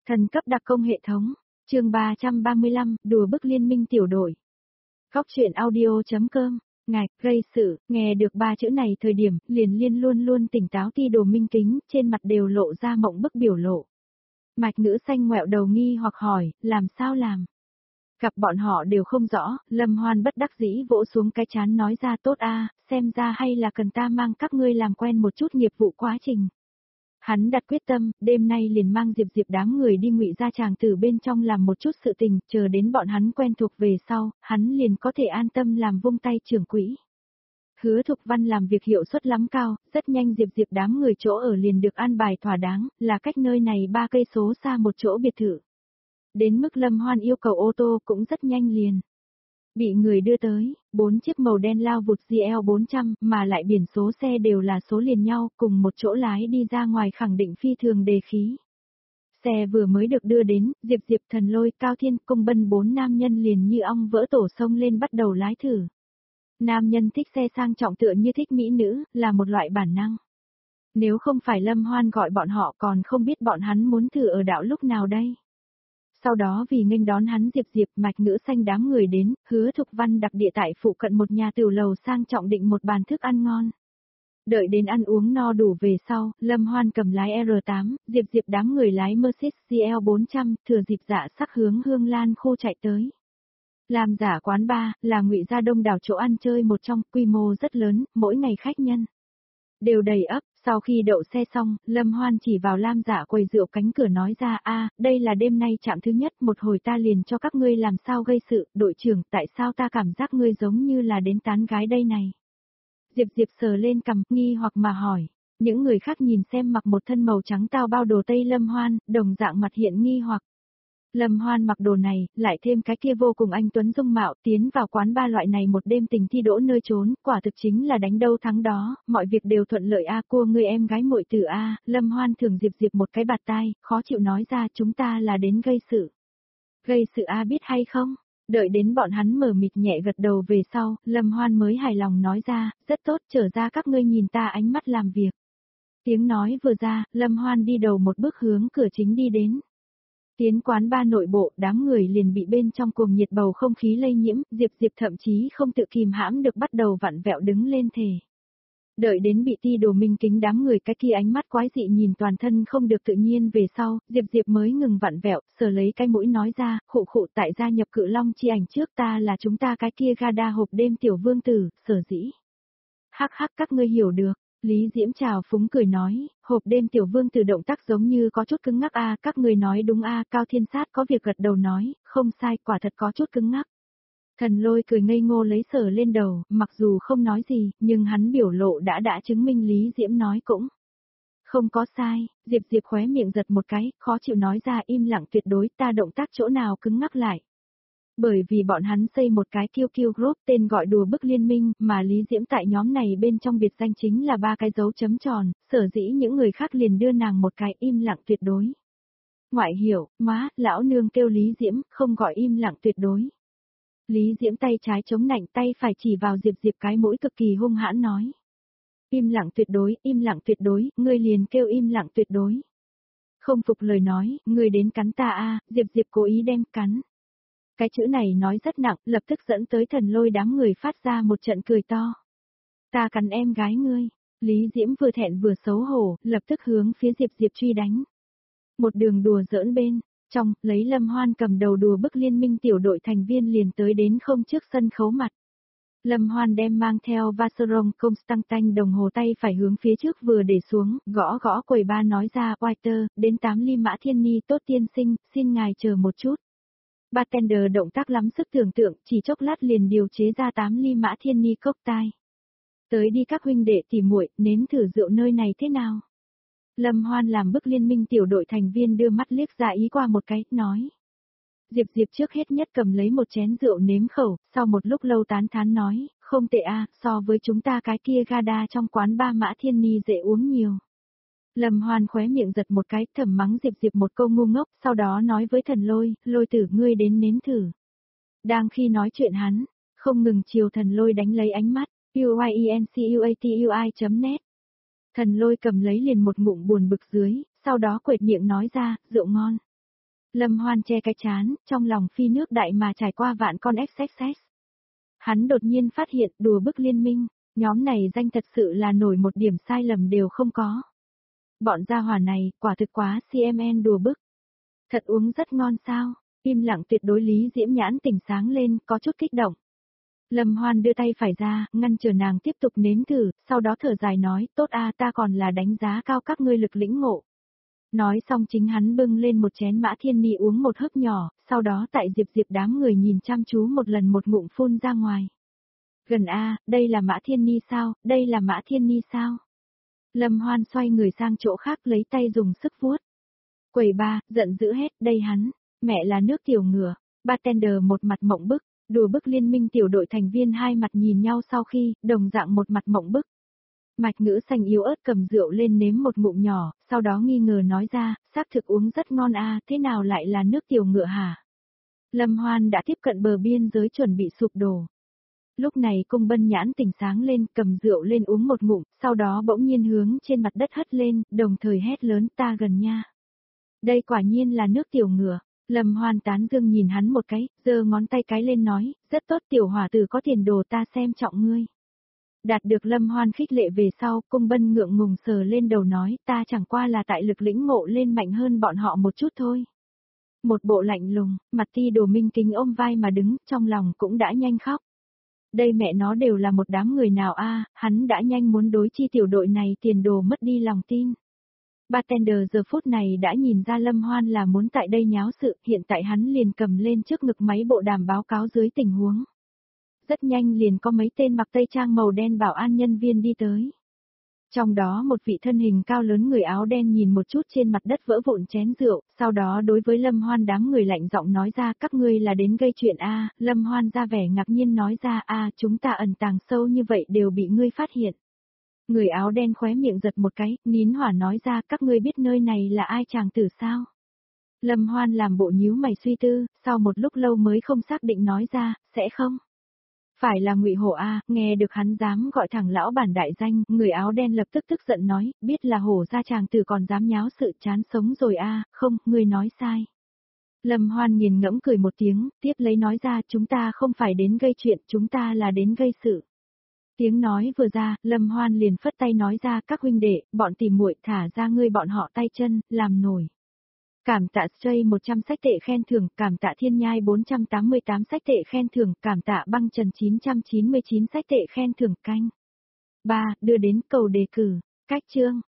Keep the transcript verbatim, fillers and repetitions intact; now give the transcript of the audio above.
Thần cấp đặc công hệ thống, chương ba trăm ba mươi lăm, đùa bức liên minh tiểu đội. Góc truyện audio.com, ngạch, gây sự, nghe được ba chữ này thời điểm, liền liên luôn luôn tỉnh táo ti đồ minh kính, trên mặt đều lộ ra mộng bức biểu lộ. Mạch Ngữ Xanh ngoẹo đầu nghi hoặc hỏi, làm sao làm? Gặp bọn họ đều không rõ, Lâm Hoan bất đắc dĩ vỗ xuống cái chán nói ra tốt a, xem ra hay là cần ta mang các ngươi làm quen một chút nghiệp vụ quá trình. Hắn đặt quyết tâm, đêm nay liền mang Diệp Diệp đám người đi Ngụy Gia Tràng Tử bên trong làm một chút sự tình, chờ đến bọn hắn quen thuộc về sau, hắn liền có thể an tâm làm vung tay trưởng quỹ. Hứa Thục Văn làm việc hiệu suất lắm cao, rất nhanh Diệp Diệp đám người chỗ ở liền được an bài thỏa đáng, là cách nơi này ba cây số xa một chỗ biệt thự. Đến mức Lâm Hoan yêu cầu ô tô cũng rất nhanh liền. Bị người đưa tới, bốn chiếc màu đen lao vụt giê lờ bốn trăm mà lại biển số xe đều là số liền nhau, cùng một chỗ lái đi ra ngoài khẳng định phi thường đề khí. Xe vừa mới được đưa đến, Diệp Diệp Thần Lôi, Cao Thiên, Cung Bân bốn nam nhân liền như ong vỡ tổ sông lên bắt đầu lái thử. Nam nhân thích xe sang trọng tựa như thích mỹ nữ, là một loại bản năng. Nếu không phải Lâm Hoan gọi bọn họ còn không biết bọn hắn muốn thử ở đảo lúc nào đây. Sau đó vì nghênh đón hắn Diệp Diệp Mạch Ngữ Xanh đám người đến, Hứa Thục Văn đặc địa tại phụ cận một nhà tiểu lầu sang trọng định một bàn thức ăn ngon. Đợi đến ăn uống no đủ về sau, Lâm Hoan cầm lái R tám, Diệp Diệp đám người lái Mercedes giê lờ bốn trăm, thừa dịp dạ sắc hướng Hương Lan khu chạy tới. Làm giả quán bar, là Ngụy Gia đông đảo chỗ ăn chơi một trong, quy mô rất lớn, mỗi ngày khách nhân đều đầy ắp. Sau khi đậu xe xong, Lâm Hoan chỉ vào Lam Dạ quầy rượu cánh cửa nói ra, a, đây là đêm nay trạm thứ nhất, một hồi ta liền cho các ngươi làm sao gây sự, đội trưởng, tại sao ta cảm giác ngươi giống như là đến tán gái đây này? Diệp Diệp sờ lên cằm, nghi hoặc mà hỏi. Những người khác nhìn xem mặc một thân màu trắng tao bao đồ tây Lâm Hoan, đồng dạng mặt hiện nghi hoặc. Lâm Hoan mặc đồ này, lại thêm cái kia vô cùng anh tuấn dung mạo, tiến vào quán ba loại này một đêm tình thi đỗ nơi trốn, quả thực chính là đánh đâu thắng đó, mọi việc đều thuận lợi a, cua người em gái muội tử a. Lâm Hoan thường Diệp Diệp một cái bạt tai, khó chịu nói ra chúng ta là đến gây sự. Gây sự a biết hay không? Đợi đến bọn hắn mở mịt nhẹ gật đầu về sau, Lâm Hoan mới hài lòng nói ra, rất tốt, trở ra các ngươi nhìn ta ánh mắt làm việc. Tiếng nói vừa ra, Lâm Hoan đi đầu một bước hướng cửa chính đi đến. Tiến quán ba nội bộ, đám người liền bị bên trong cuồng nhiệt bầu không khí lây nhiễm, Diệp Diệp thậm chí không tự kìm hãm được bắt đầu vặn vẹo đứng lên thề. Đợi đến bị ti đồ minh kính đám người cái kia ánh mắt quái dị nhìn toàn thân không được tự nhiên về sau, Diệp Diệp mới ngừng vặn vẹo, sờ lấy cái mũi nói ra, khụ khụ tại gia nhập Cự Long chi ảnh trước ta là chúng ta cái kia Gada hộp đêm tiểu vương tử, sở dĩ. Hắc hắc các ngươi hiểu được. Lý Diễm chào phúng cười nói, hộp đêm tiểu vương từ động tác giống như có chút cứng ngắc a, các người nói đúng a, Cao Thiên Sát có việc gật đầu nói, không sai, quả thật có chút cứng ngắc. Thần Lôi cười ngây ngô lấy sờ lên đầu, mặc dù không nói gì, nhưng hắn biểu lộ đã đã chứng minh Lý Diễm nói cũng không có sai. Diệp Diệp khóe miệng giật một cái, khó chịu nói ra im lặng tuyệt đối, ta động tác chỗ nào cứng ngắc lại. Bởi vì bọn hắn xây một cái kiu kiu group tên gọi đùa bức liên minh, mà Lý Diễm tại nhóm này bên trong biệt danh chính là ba cái dấu chấm tròn, sở dĩ những người khác liền đưa nàng một cái im lặng tuyệt đối. Ngoại hiểu, má, lão nương kêu Lý Diễm, không gọi im lặng tuyệt đối. Lý Diễm tay trái chống nạnh tay phải chỉ vào Diệp Diệp cái mũi cực kỳ hung hãn nói. Im lặng tuyệt đối, im lặng tuyệt đối, ngươi liền kêu im lặng tuyệt đối. Không phục lời nói, ngươi đến cắn ta a, Diệp Diệp cố ý đem cắn. Cái chữ này nói rất nặng, lập tức dẫn tới Thần Lôi đám người phát ra một trận cười to. Ta cắn em gái ngươi. Lý Diễm vừa thẹn vừa xấu hổ, lập tức hướng phía Diệp Diệp truy đánh. Một đường đùa giỡn bên, trong, lấy Lâm Hoan cầm đầu đùa bức liên minh tiểu đội thành viên liền tới đến không trước sân khấu mặt. Lâm Hoan đem mang theo Vacheron Constantin đồng hồ tay phải hướng phía trước vừa để xuống, gõ gõ quầy ba nói ra, Waiter, đến tám ly mã thiên ni tốt tiên sinh, xin ngài chờ một chút. Bartender động tác lắm sức tưởng tượng, chỉ chốc lát liền điều chế ra tám ly mã thiên ni cocktail. Tới đi các huynh đệ tỉ muội, nếm thử rượu nơi này thế nào? Lâm Hoan làm bức liên minh tiểu đội thành viên đưa mắt liếc ra ý qua một cái, nói. Diệp Diệp trước hết nhất cầm lấy một chén rượu nếm khẩu, sau một lúc lâu tán thán nói, không tệ a, so với chúng ta cái kia Gada trong quán ba mã thiên ni dễ uống nhiều. Lâm Hoan khóe miệng giật một cái, thầm mắng Diệp Diệp một câu ngu ngốc, sau đó nói với Thần Lôi, Lôi tử ngươi đến nếm thử. Đang khi nói chuyện hắn, không ngừng chiều Thần Lôi đánh lấy ánh mắt, uyencuatui chấm net. Thần Lôi cầm lấy liền một ngụm buồn bực dưới, sau đó quệt miệng nói ra, rượu ngon. Lâm Hoan che cái chán, trong lòng phi nước đại mà trải qua vạn con ích ích ích. Hắn đột nhiên phát hiện đùa bức liên minh, nhóm này danh thật sự là nổi một điểm sai lầm đều không có. Bọn gia hỏa này, quả thực quá xê em en đùa bức. Thật uống rất ngon sao, im lặng tuyệt đối Lý Diễm Nhãn tỉnh sáng lên, có chút kích động. Lâm Hoan đưa tay phải ra, ngăn trở nàng tiếp tục nếm thử, sau đó thở dài nói, tốt a ta còn là đánh giá cao các ngươi lực lĩnh ngộ. Nói xong chính hắn bưng lên một chén Mã Thiên Ni uống một hớp nhỏ, sau đó tại Diệp Diệp đám người nhìn chăm chú một lần một ngụm phun ra ngoài. Gần a, đây là Mã Thiên Ni sao, đây là Mã Thiên Ni sao? Lâm Hoan xoay người sang chỗ khác lấy tay dùng sức vuốt. Quầy ba, giận dữ hết, đây hắn, mẹ là nước tiểu ngựa, bartender một mặt mộng bức, đùa bức liên minh tiểu đội thành viên hai mặt nhìn nhau sau khi, đồng dạng một mặt mộng bức. Mạch Ngữ Xanh yếu ớt cầm rượu lên nếm một ngụm nhỏ, sau đó nghi ngờ nói ra, xác thực uống rất ngon a, thế nào lại là nước tiểu ngựa hả? Lâm Hoan đã tiếp cận bờ biên giới chuẩn bị sụp đổ. Lúc này Cung Bân Nhãn tỉnh sáng lên, cầm rượu lên uống một ngụm, sau đó bỗng nhiên hướng trên mặt đất hất lên, đồng thời hét lớn ta gần nha. Đây quả nhiên là nước tiểu ngựa. Lâm Hoan tán dương nhìn hắn một cái, giơ ngón tay cái lên nói, rất tốt tiểu hỏa tử có tiền đồ ta xem trọng ngươi. Đạt được Lâm Hoan khích lệ về sau, Cung Bân ngượng ngùng sờ lên đầu nói, ta chẳng qua là tại lực lĩnh ngộ lên mạnh hơn bọn họ một chút thôi. Một bộ lạnh lùng, mặt Ti Đồ Minh Kính ôm vai mà đứng, trong lòng cũng đã nhanh khóc. Đây mẹ nó đều là một đám người nào a, hắn đã nhanh muốn đối chi tiểu đội này tiền đồ mất đi lòng tin. Bartender giờ phút này đã nhìn ra Lâm Hoan là muốn tại đây nháo sự, hiện tại hắn liền cầm lên trước ngực máy bộ đàm báo cáo dưới tình huống. Rất nhanh liền có mấy tên mặc tây trang màu đen bảo an nhân viên đi tới. Trong đó một vị thân hình cao lớn người áo đen nhìn một chút trên mặt đất vỡ vụn chén rượu, sau đó đối với Lâm Hoan đám người lạnh giọng nói ra các ngươi là đến gây chuyện a. Lâm Hoan ra vẻ ngạc nhiên nói ra a, chúng ta ẩn tàng sâu như vậy đều bị ngươi phát hiện. Người áo đen khóe miệng giật một cái, nín hỏa nói ra các ngươi biết nơi này là ai chàng tử sao? Lâm Hoan làm bộ nhíu mày suy tư, sau một lúc lâu mới không xác định nói ra, sẽ không? Phải là Ngụy Hổ a, nghe được hắn dám gọi thẳng lão bản đại danh, người áo đen lập tức tức giận nói, biết là Hổ gia chàng tử còn dám nháo sự chán sống rồi a, không, ngươi nói sai. Lâm Hoan nghiền ngẫm cười một tiếng, tiếp lấy nói ra chúng ta không phải đến gây chuyện, chúng ta là đến gây sự. Tiếng nói vừa ra, Lâm Hoan liền phất tay nói ra các huynh đệ, bọn tìm muội thả ra ngươi bọn họ tay chân, làm nổi. Cảm tạ Stray một trăm sách tệ khen thưởng, cảm tạ Thiên Nhai bốn trăm tám mươi tám sách tệ khen thưởng, cảm tạ Băng Trần chín trăm chín mươi chín sách tệ khen thưởng canh. ba. Đưa đến cầu đề cử, cách chương.